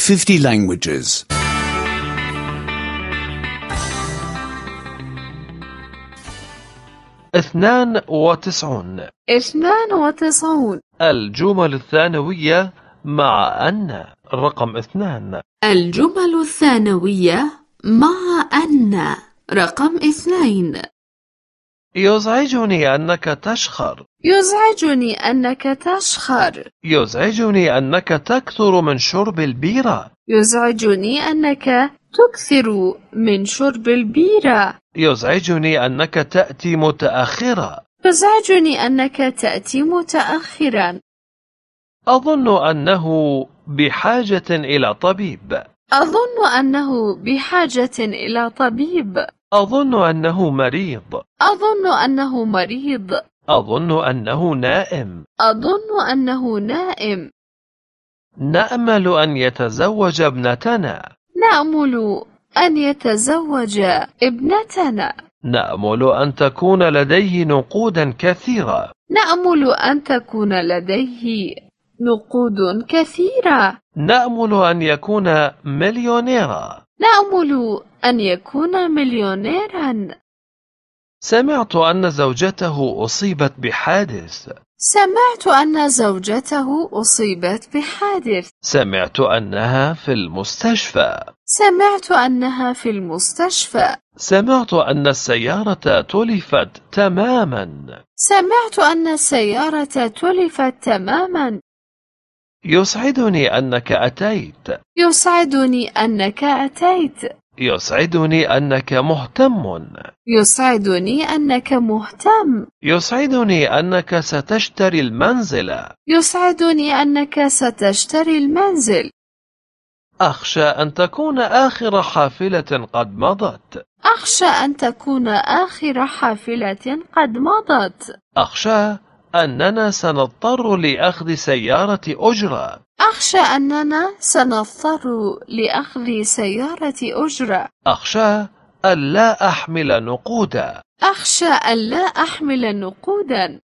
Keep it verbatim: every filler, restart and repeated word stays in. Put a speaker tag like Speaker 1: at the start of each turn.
Speaker 1: fifty languages.
Speaker 2: اثنان وتسعون.
Speaker 3: اثنان وتسعون.
Speaker 2: الجمل الثانوية مع أن. رقم اثنان.
Speaker 3: الجمل الثانوية مع أن. رقم اثنين.
Speaker 2: يزعجني أنك تشخر.
Speaker 3: يزعجني أنك تشخر.
Speaker 2: يزعجني أنك تكثر من شرب البيرة.
Speaker 3: يزعجني أنك تكثر من شرب البيرة.
Speaker 2: يزعجني أنك تأتي متأخرا.
Speaker 3: يزعجني أنك تأتي متأخرا.
Speaker 2: أظن أنه بحاجة إلى طبيب.
Speaker 3: أظن أنه بحاجة إلى طبيب.
Speaker 2: أظن أنه مريض.
Speaker 3: أظن أنه مريض.
Speaker 2: أظن أنه نائم.
Speaker 3: أظن أنه نائم.
Speaker 2: نأمل أن يتزوج ابنتنا.
Speaker 3: نأمل أن يتزوج ابنتنا.
Speaker 2: نأمل أن تكون لديه نقودا كثيرة.
Speaker 3: نأمل أن تكون لديه نقود كثيرة.
Speaker 2: نأمل أن يكون مليونيرا.
Speaker 3: نأمل أن يكون مليونيرا.
Speaker 2: سمعت أن زوجته أصيبت بحادث.
Speaker 3: سمعت أن زوجته أصيبت بحادث.
Speaker 2: سمعت أنها في المستشفى.
Speaker 3: سمعت أنها في المستشفى.
Speaker 2: سمعت أن السيارة تلفت تماما.
Speaker 3: سمعت أن السيارة تلفت تماما.
Speaker 2: يسعدني أنك أتيت.
Speaker 3: يسعدني أنك أتيت.
Speaker 2: يسعدني أنك مهتم.
Speaker 3: يسعدني أنك مهتم.
Speaker 2: يسعدني أنك ستشتري المنزل.
Speaker 3: يسعدني أنك ستشتري المنزل.
Speaker 2: أخشى أن تكون آخر حافلة قد مضت.
Speaker 3: أخشى أن تكون آخر حافلة قد مضت.
Speaker 2: أخشى أننا سنضطر لأخذ سيارة أجرة.
Speaker 3: أخشى أننا سنضطر لأخذ سيارة أجرة.
Speaker 2: أخشى أن لا أحمل نقودا.
Speaker 3: أخشى أن لا أحمل نقودا.